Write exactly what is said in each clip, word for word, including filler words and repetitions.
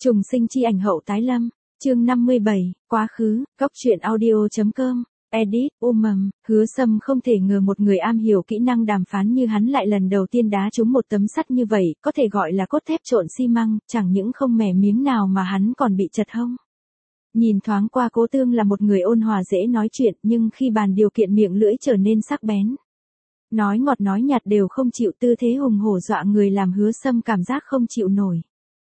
Trùng sinh chi ảnh hậu tái lâm, chương năm mươi bảy, quá khứ, góc truyện audio.com, edit, umầm, Hứa Sâm không thể ngờ một người am hiểu kỹ năng đàm phán như hắn lại lần đầu tiên đá trúng một tấm sắt như vậy, có thể gọi là cốt thép trộn xi măng, chẳng những không mẻ miếng nào mà hắn còn bị chật hông. Nhìn thoáng qua Cố Tương là một người ôn hòa dễ nói chuyện, nhưng khi bàn điều kiện miệng lưỡi trở nên sắc bén. Nói ngọt nói nhạt đều không chịu, tư thế hùng hổ dọa người làm Hứa Sâm cảm giác không chịu nổi.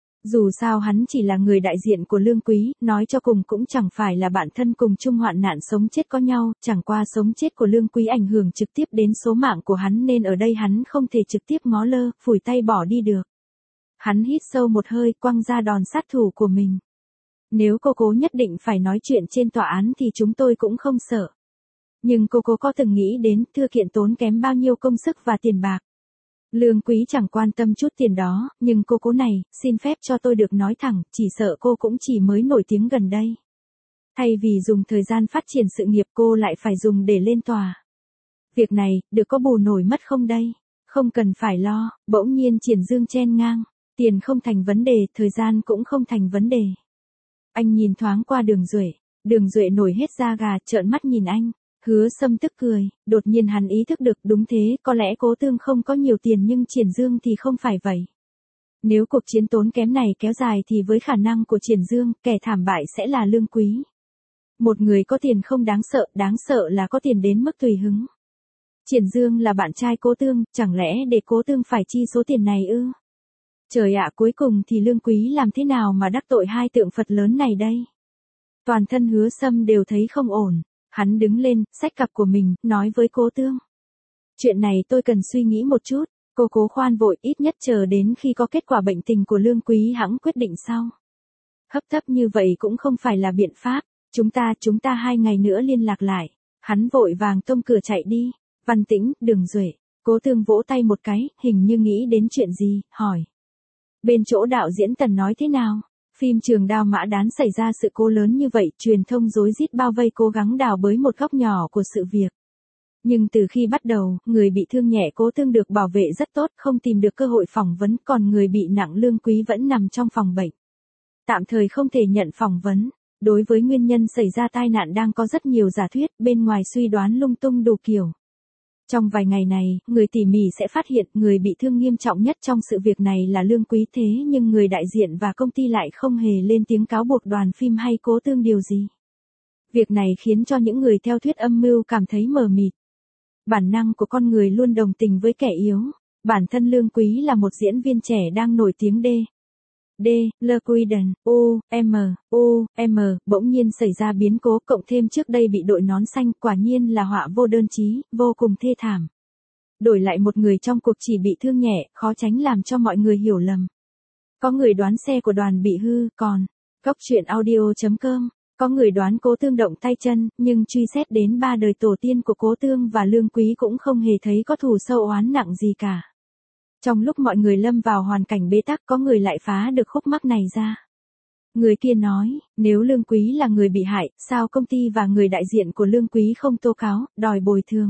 Dù sao hắn chỉ là người đại diện của Lương Quý, nói cho cùng cũng chẳng phải là bạn thân cùng chung hoạn nạn sống chết có nhau, chẳng qua sống chết của Lương Quý ảnh hưởng trực tiếp đến số mạng của hắn nên ở đây hắn không thể trực tiếp ngó lơ, phủi tay bỏ đi được. Hắn hít sâu một hơi, quăng ra đòn sát thủ của mình. Nếu cô Cố nhất định phải nói chuyện trên tòa án thì chúng tôi cũng không sợ. Nhưng cô Cố có từng nghĩ đến thư kiện tốn kém bao nhiêu công sức và tiền bạc. Lương Quý chẳng quan tâm chút tiền đó, nhưng cô Cố này, xin phép cho tôi được nói thẳng, chỉ sợ cô cũng chỉ mới nổi tiếng gần đây. Thay vì dùng thời gian phát triển sự nghiệp cô lại phải dùng để lên tòa. Việc này, được có bù nổi mất không đây? Không cần phải lo, bỗng nhiên Triển Dương chen ngang. Tiền không thành vấn đề, thời gian cũng không thành vấn đề. Anh nhìn thoáng qua Đường Duệ, Đường Duệ nổi hết da gà, trợn mắt nhìn anh. Hứa Sâm tức cười, đột nhiên hắn ý thức được đúng thế, có lẽ Cố Tương không có nhiều tiền nhưng Triển Dương thì không phải vậy. Nếu cuộc chiến tốn kém này kéo dài thì với khả năng của Triển Dương, kẻ thảm bại sẽ là Lương Quý. Một người có tiền không đáng sợ, đáng sợ là có tiền đến mức tùy hứng. Triển Dương là bạn trai Cố Tương, chẳng lẽ để Cố Tương phải chi số tiền này ư? Trời ạ, cuối cùng thì Lương Quý làm thế nào mà đắc tội hai tượng Phật lớn này đây? Toàn thân Hứa Sâm đều thấy không ổn. Hắn đứng lên, xách cặp của mình, nói với Cố Tương. Chuyện này tôi cần suy nghĩ một chút, cô Cố khoan vội, ít nhất chờ đến khi có kết quả bệnh tình của Lương Quý hãng quyết định sau. Hấp tấp như vậy cũng không phải là biện pháp, chúng ta, chúng ta hai ngày nữa liên lạc lại. Hắn vội vàng tông cửa chạy đi, Văn Tĩnh, Đường Duệ, Cố Tương vỗ tay một cái, hình như nghĩ đến chuyện gì, hỏi. Bên chỗ đạo diễn Tần nói thế nào? Phim Trường Đao Mã Đán xảy ra sự cố lớn như vậy, truyền thông rối rít bao vây cố gắng đào bới một góc nhỏ của sự việc. Nhưng từ khi bắt đầu, người bị thương nhẹ Cố Tương được bảo vệ rất tốt, không tìm được cơ hội phỏng vấn, còn người bị nặng Lương Quý vẫn nằm trong phòng bệnh. Tạm thời không thể nhận phỏng vấn. Đối với nguyên nhân xảy ra tai nạn đang có rất nhiều giả thuyết, bên ngoài suy đoán lung tung đủ kiểu. Trong vài ngày này, người tỉ mỉ sẽ phát hiện người bị thương nghiêm trọng nhất trong sự việc này là Lương Quý, thế nhưng người đại diện và công ty lại không hề lên tiếng cáo buộc đoàn phim hay Cố Tương điều gì. Việc này khiến cho những người theo thuyết âm mưu cảm thấy mờ mịt. Bản năng của con người luôn đồng tình với kẻ yếu. Bản thân Lương Quý là một diễn viên trẻ đang nổi tiếng D. D, Le Quiden, U, M, U, M, bỗng nhiên xảy ra biến cố, cộng thêm trước đây bị đội nón xanh, quả nhiên là họa vô đơn chí, vô cùng thê thảm. Đổi lại một người trong cuộc chỉ bị thương nhẹ, khó tránh làm cho mọi người hiểu lầm. Có người đoán xe của đoàn bị hư, còn, góc truyện audio.com, có người đoán Cố Tương động tay chân, nhưng truy xét đến ba đời tổ tiên của Cố Tương và Lương Quý cũng không hề thấy có thù sâu oán nặng gì cả. Trong lúc mọi người lâm vào hoàn cảnh bế tắc, có người lại phá được khúc mắc này ra. Người kia nói, nếu Lương Quý là người bị hại, sao công ty và người đại diện của Lương Quý không tố cáo, đòi bồi thường?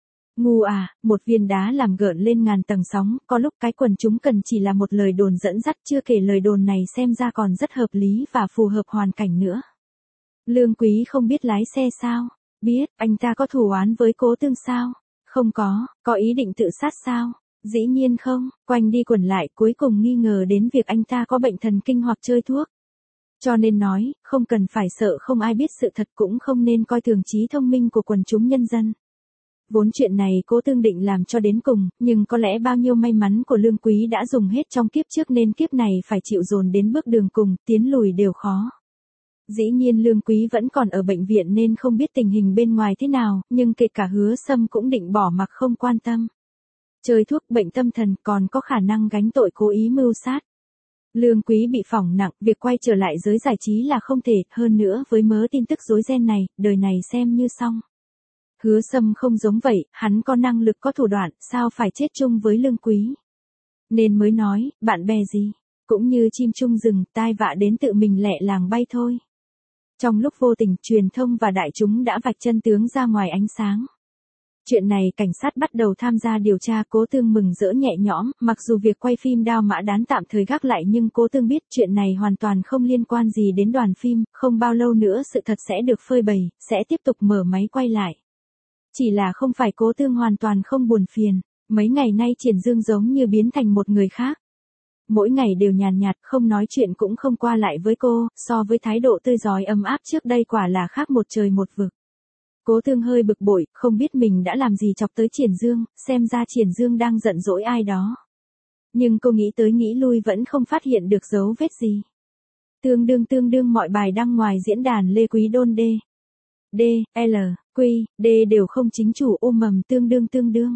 Ngu à, một viên đá làm gợn lên ngàn tầng sóng, có lúc cái quần chúng cần chỉ là một lời đồn dẫn dắt, chưa kể lời đồn này xem ra còn rất hợp lý và phù hợp hoàn cảnh nữa. Lương Quý không biết lái xe sao? Biết, anh ta có thù oán với Cố Tương sao? Không có, có ý định tự sát sao? Dĩ nhiên không, quanh đi quẩn lại cuối cùng nghi ngờ đến việc anh ta có bệnh thần kinh hoặc chơi thuốc. Cho nên nói, không cần phải sợ không ai biết sự thật, cũng không nên coi thường trí thông minh của quần chúng nhân dân. Vốn chuyện này Cố Tương định làm cho đến cùng, nhưng có lẽ bao nhiêu may mắn của Lương Quý đã dùng hết trong kiếp trước nên kiếp này phải chịu dồn đến bước đường cùng, tiến lùi đều khó. Dĩ nhiên Lương Quý vẫn còn ở bệnh viện nên không biết tình hình bên ngoài thế nào, nhưng kể cả Hứa Sâm cũng định bỏ mặc không quan tâm. Chơi thuốc, bệnh tâm thần, còn có khả năng gánh tội cố ý mưu sát. Lương Quý bị phỏng nặng, việc quay trở lại giới giải trí là không thể, hơn nữa với mớ tin tức rối ren này, đời này xem như xong. Hứa Sâm không giống vậy, hắn có năng lực có thủ đoạn, sao phải chết chung với Lương Quý. Nên mới nói, bạn bè gì, cũng như chim chung rừng, tai vạ đến tự mình lẹ làng bay thôi. Trong lúc vô tình, truyền thông và đại chúng đã vạch chân tướng ra ngoài ánh sáng. Chuyện này cảnh sát bắt đầu tham gia điều tra. Cố Tương mừng rỡ nhẹ nhõm, mặc dù việc quay phim Đao Mã Đán tạm thời gác lại nhưng Cố Tương biết chuyện này hoàn toàn không liên quan gì đến đoàn phim, không bao lâu nữa sự thật sẽ được phơi bày, sẽ tiếp tục mở máy quay lại. Chỉ là không phải Cố Tương hoàn toàn không buồn phiền, mấy ngày nay Triển Dương giống như biến thành một người khác. Mỗi ngày đều nhàn nhạt, không nói chuyện cũng không qua lại với cô, so với thái độ tươi rói ấm áp trước đây quả là khác một trời một vực. Cố Tương hơi bực bội, không biết mình đã làm gì chọc tới Triển Dương, xem ra Triển Dương đang giận dỗi ai đó. Nhưng cô nghĩ tới nghĩ lui vẫn không phát hiện được dấu vết gì. Tương đương tương đương mọi bài đăng ngoài diễn đàn Lê Quý Đôn D. D, L, Q, D đều không chính chủ ôm mầm tương đương tương đương.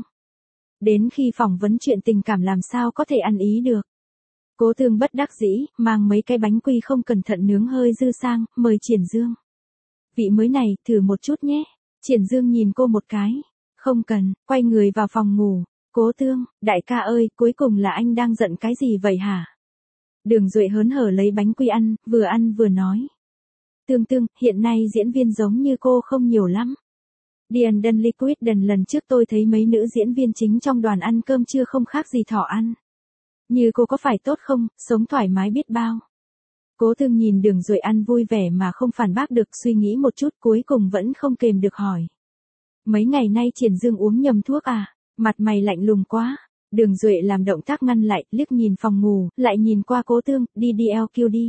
Đến khi phỏng vấn chuyện tình cảm làm sao có thể ăn ý được. Cố Tương bất đắc dĩ, mang mấy cái bánh quy không cẩn thận nướng hơi dư sang, mời Triển Dương. Vị mới này, thử một chút nhé. Triển Dương nhìn cô một cái. Không cần, quay người vào phòng ngủ. Cố Tương, đại ca ơi, cuối cùng là anh đang giận cái gì vậy hả? Đường Duệ hớn hở lấy bánh quy ăn, vừa ăn vừa nói. Tương Tương, hiện nay diễn viên giống như cô không nhiều lắm. Dian Đân Liquid đần lần trước tôi thấy mấy nữ diễn viên chính trong đoàn ăn cơm trưa không khác gì thỏ ăn. Như cô có phải tốt không, sống thoải mái biết bao. Cố Tương nhìn Đường Duệ ăn vui vẻ mà không phản bác được, suy nghĩ một chút cuối cùng vẫn không kềm được hỏi. Mấy ngày nay Triển Dương uống nhầm thuốc à, mặt mày lạnh lùng quá. Đường Duệ làm động tác ngăn lại, liếc nhìn phòng ngủ, lại nhìn qua Cố Tương, đi đi eo kêu đi.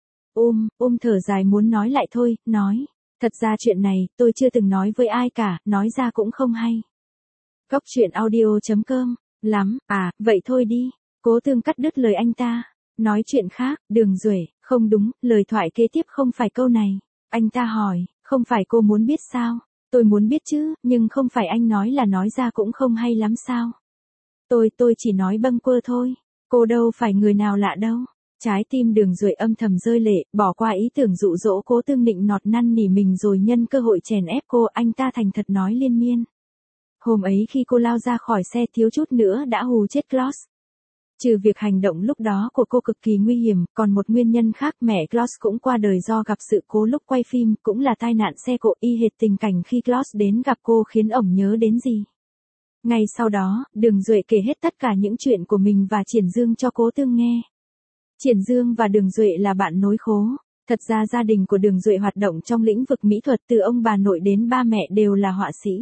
Ôm, ôm thở dài muốn nói lại thôi, nói. Thật ra chuyện này, tôi chưa từng nói với ai cả, nói ra cũng không hay. Cóc truyện audio chấm com, lắm, à, vậy thôi đi. Cố Tương cắt đứt lời anh ta. Nói chuyện khác, Đường Duệ, không đúng, lời thoại kế tiếp không phải câu này. Anh ta hỏi, không phải cô muốn biết sao? Tôi muốn biết chứ, nhưng không phải anh nói là nói ra cũng không hay lắm sao? Tôi, tôi chỉ nói bâng quơ thôi. Cô đâu phải người nào lạ đâu. Trái tim Đường Duệ âm thầm rơi lệ, bỏ qua ý tưởng dụ dỗ Cố Tương nịnh nọt năn nỉ mình rồi nhân cơ hội chèn ép cô, anh ta thành thật nói liên miên. Hôm ấy khi cô lao ra khỏi xe thiếu chút nữa đã hù chết Klaus. Trừ việc hành động lúc đó của cô cực kỳ nguy hiểm, còn một nguyên nhân khác, mẹ Klaus cũng qua đời do gặp sự cố lúc quay phim, cũng là tai nạn xe cộ, y hệt tình cảnh khi Klaus đến gặp cô khiến ổng nhớ đến gì. Ngay sau đó, Đường Duệ kể hết tất cả những chuyện của mình và Triển Dương cho Cố Tương nghe. Triển Dương và Đường Duệ là bạn nối khố. Thật ra gia đình của Đường Duệ hoạt động trong lĩnh vực mỹ thuật, từ ông bà nội đến ba mẹ đều là họa sĩ.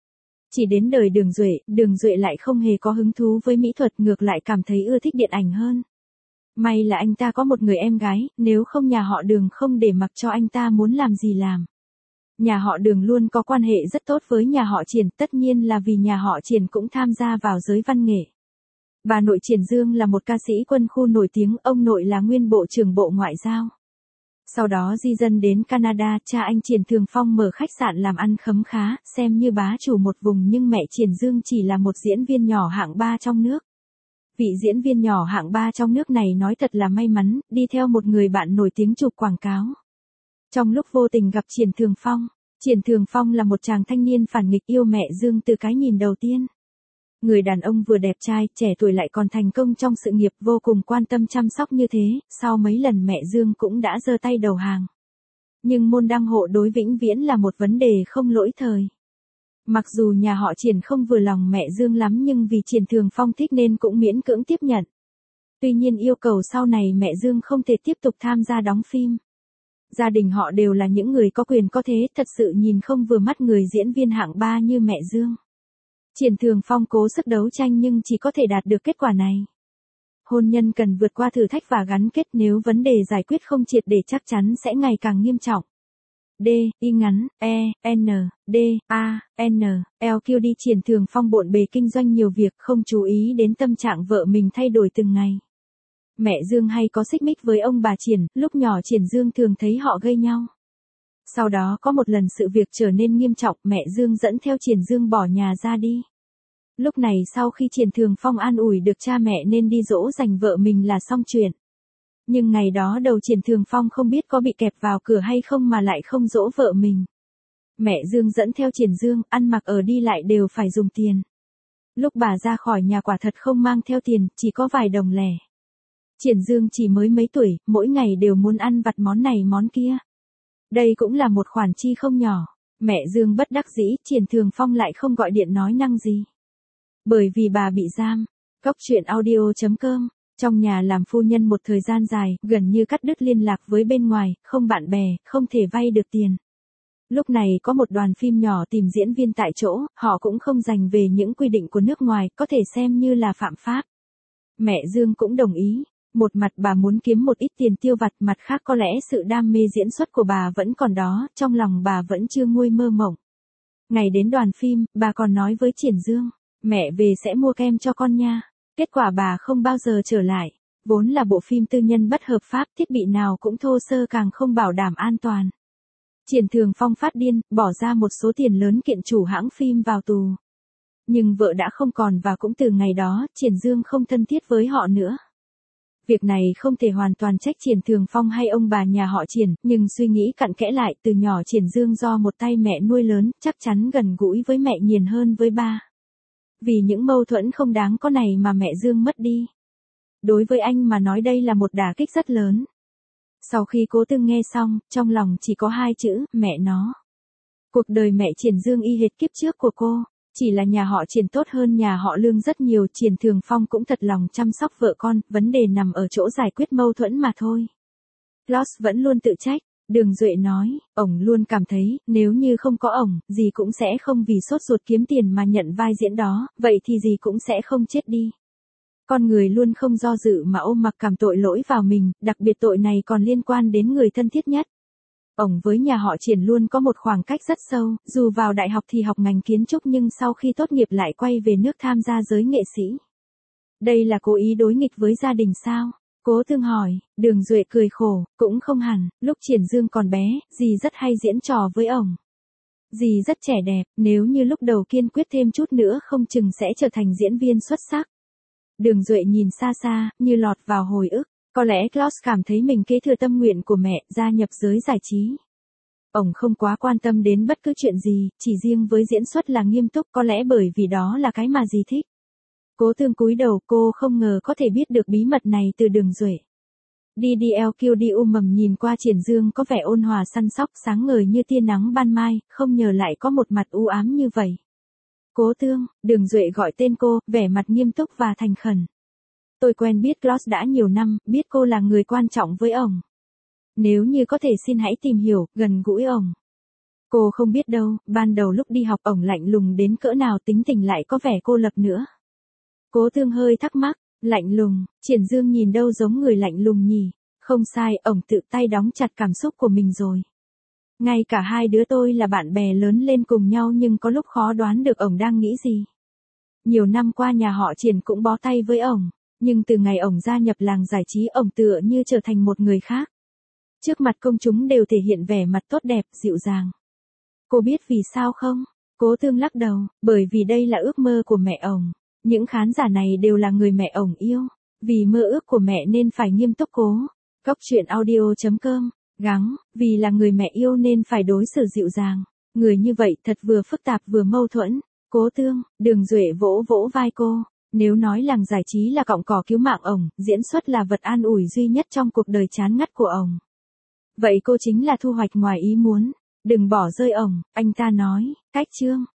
Chỉ đến đời Đường Duệ, Đường Duệ lại không hề có hứng thú với mỹ thuật, ngược lại cảm thấy ưa thích điện ảnh hơn. May là anh ta có một người em gái, nếu không nhà họ Đường không để mặc cho anh ta muốn làm gì làm. Nhà họ Đường luôn có quan hệ rất tốt với nhà họ Triển, tất nhiên là vì nhà họ Triển cũng tham gia vào giới văn nghệ. Bà nội Triển Dương là một ca sĩ quân khu nổi tiếng, ông nội là nguyên bộ trưởng Bộ Ngoại giao. Sau đó di dân đến Canada, cha anh Triển Thường Phong mở khách sạn làm ăn khấm khá, xem như bá chủ một vùng, nhưng mẹ Triển Dương chỉ là một diễn viên nhỏ hạng ba trong nước. Vị diễn viên nhỏ hạng ba trong nước này nói thật là may mắn, đi theo một người bạn nổi tiếng chụp quảng cáo. Trong lúc vô tình gặp Triển Thường Phong, Triển Thường Phong là một chàng thanh niên phản nghịch yêu mẹ Dương từ cái nhìn đầu tiên. Người đàn ông vừa đẹp trai, trẻ tuổi lại còn thành công trong sự nghiệp, vô cùng quan tâm chăm sóc như thế, sau mấy lần mẹ Dương cũng đã giơ tay đầu hàng. Nhưng môn đăng hộ đối vĩnh viễn là một vấn đề không lỗi thời. Mặc dù nhà họ Triển không vừa lòng mẹ Dương lắm nhưng vì Triển Thường Phong thích nên cũng miễn cưỡng tiếp nhận. Tuy nhiên yêu cầu sau này mẹ Dương không thể tiếp tục tham gia đóng phim. Gia đình họ đều là những người có quyền có thế, thật sự nhìn không vừa mắt người diễn viên hạng ba như mẹ Dương. Triển Thường Phong cố sức đấu tranh nhưng chỉ có thể đạt được kết quả này. Hôn nhân cần vượt qua thử thách và gắn kết, nếu vấn đề giải quyết không triệt để chắc chắn sẽ ngày càng nghiêm trọng. D, Y ngắn, E, N, D, A, N, L Q D. Triển Thường Phong bộn bề kinh doanh nhiều việc, không chú ý đến tâm trạng vợ mình thay đổi từng ngày. Mẹ Dương hay có xích mích với ông bà Triển, lúc nhỏ Triển Dương thường thấy họ gây nhau. Sau đó có một lần sự việc trở nên nghiêm trọng, mẹ Dương dẫn theo Triển Dương bỏ nhà ra đi. Lúc này sau khi Triển Thường Phong an ủi được cha mẹ nên đi dỗ dành vợ mình là xong chuyện. Nhưng ngày đó đầu Triển Thường Phong không biết có bị kẹp vào cửa hay không mà lại không dỗ vợ mình. Mẹ Dương dẫn theo Triển Dương, ăn mặc ở đi lại đều phải dùng tiền. Lúc bà ra khỏi nhà quả thật không mang theo tiền, chỉ có vài đồng lẻ. Triển Dương chỉ mới mấy tuổi, mỗi ngày đều muốn ăn vặt món này món kia. Đây cũng là một khoản chi không nhỏ. Mẹ Dương bất đắc dĩ, Triển Thường Phong lại không gọi điện nói năng gì. Bởi vì bà bị giam. Cốc truyện audio chấm com. Trong nhà làm phu nhân một thời gian dài, gần như cắt đứt liên lạc với bên ngoài, không bạn bè, không thể vay được tiền. Lúc này có một đoàn phim nhỏ tìm diễn viên tại chỗ, họ cũng không dành về những quy định của nước ngoài, có thể xem như là phạm pháp. Mẹ Dương cũng đồng ý. Một mặt bà muốn kiếm một ít tiền tiêu vặt, mặt khác có lẽ sự đam mê diễn xuất của bà vẫn còn đó, trong lòng bà vẫn chưa nguôi mơ mộng. Ngày đến đoàn phim, bà còn nói với Triển Dương, mẹ về sẽ mua kem cho con nha. Kết quả bà không bao giờ trở lại. Vốn là bộ phim tư nhân bất hợp pháp, thiết bị nào cũng thô sơ càng không bảo đảm an toàn. Triển Thường Phong phát điên, bỏ ra một số tiền lớn kiện chủ hãng phim vào tù. Nhưng vợ đã không còn và cũng từ ngày đó, Triển Dương không thân thiết với họ nữa. Việc này không thể hoàn toàn trách Triển Thường Phong hay ông bà nhà họ Triển, nhưng suy nghĩ cặn kẽ lại, từ nhỏ Triển Dương do một tay mẹ nuôi lớn, chắc chắn gần gũi với mẹ nhiều hơn với ba. Vì những mâu thuẫn không đáng có này mà mẹ Dương mất đi. Đối với anh mà nói đây là một đả kích rất lớn. Sau khi Cố Tương nghe xong, trong lòng chỉ có hai chữ, mẹ nó. Cuộc đời mẹ Triển Dương y hệt kiếp trước của cô. Chỉ là nhà họ Triển tốt hơn nhà họ Lương rất nhiều, Triển Thường Phong cũng thật lòng chăm sóc vợ con, vấn đề nằm ở chỗ giải quyết mâu thuẫn mà thôi. Ross vẫn luôn tự trách, Đường Duệ nói, ổng luôn cảm thấy, nếu như không có ổng, gì cũng sẽ không vì sốt ruột kiếm tiền mà nhận vai diễn đó, vậy thì gì cũng sẽ không chết đi. Con người luôn không do dự mà ôm mặc cảm tội lỗi vào mình, đặc biệt tội này còn liên quan đến người thân thiết nhất. Ổng với nhà họ Triển luôn có một khoảng cách rất sâu, dù vào đại học thì học ngành kiến trúc nhưng sau khi tốt nghiệp lại quay về nước tham gia giới nghệ sĩ. Đây là cố ý đối nghịch với gia đình sao? Cố Tương hỏi, Đường Duệ cười khổ, cũng không hẳn, lúc Triển Dương còn bé, dì rất hay diễn trò với ổng. Dì rất trẻ đẹp, nếu như lúc đầu kiên quyết thêm chút nữa không chừng sẽ trở thành diễn viên xuất sắc. Đường Duệ nhìn xa xa, như lọt vào hồi ức. Có lẽ Klaus cảm thấy mình kế thừa tâm nguyện của mẹ, gia nhập giới giải trí. Ổng không quá quan tâm đến bất cứ chuyện gì, chỉ riêng với diễn xuất là nghiêm túc, có lẽ bởi vì đó là cái mà dì thích. Cố Tương cúi đầu, cô không ngờ có thể biết được bí mật này từ Đường Duệ. đê đê lờ quy đi u mầm nhìn qua Triển Dương có vẻ ôn hòa săn sóc, sáng ngời như tia nắng ban mai, không ngờ lại có một mặt u ám như vậy. Cố Tương, Đường Duệ gọi tên cô, vẻ mặt nghiêm túc và thành khẩn. Tôi quen biết Klaus đã nhiều năm, biết cô là người quan trọng với ổng. Nếu như có thể xin hãy tìm hiểu, gần gũi ổng. Cô không biết đâu, ban đầu lúc đi học ổng lạnh lùng đến cỡ nào, tính tình lại có vẻ cô lập nữa. Cố Tương hơi thắc mắc, lạnh lùng, Triển Dương nhìn đâu giống người lạnh lùng nhỉ? Không sai, ổng tự tay đóng chặt cảm xúc của mình rồi. Ngay cả hai đứa tôi là bạn bè lớn lên cùng nhau nhưng có lúc khó đoán được ổng đang nghĩ gì. Nhiều năm qua nhà họ Triển cũng bó tay với ổng. Nhưng từ ngày ổng gia nhập làng giải trí, ổng tựa như trở thành một người khác. Trước mặt công chúng đều thể hiện vẻ mặt tốt đẹp, dịu dàng. Cô biết vì sao không? Cố Tương lắc đầu, bởi vì đây là ước mơ của mẹ ổng. Những khán giả này đều là người mẹ ổng yêu. Vì mơ ước của mẹ nên phải nghiêm túc cố. Cốc truyện audio chấm com, gắng, vì là người mẹ yêu nên phải đối xử dịu dàng. Người như vậy thật vừa phức tạp vừa mâu thuẫn. Cố Tương, Đường Duệ vỗ vỗ vai cô. Nếu nói làng giải trí là cọng cỏ cứu mạng ổng, diễn xuất là vật an ủi duy nhất trong cuộc đời chán ngắt của ổng. Vậy cô chính là thu hoạch ngoài ý muốn. Đừng bỏ rơi ổng, anh ta nói, cách chương.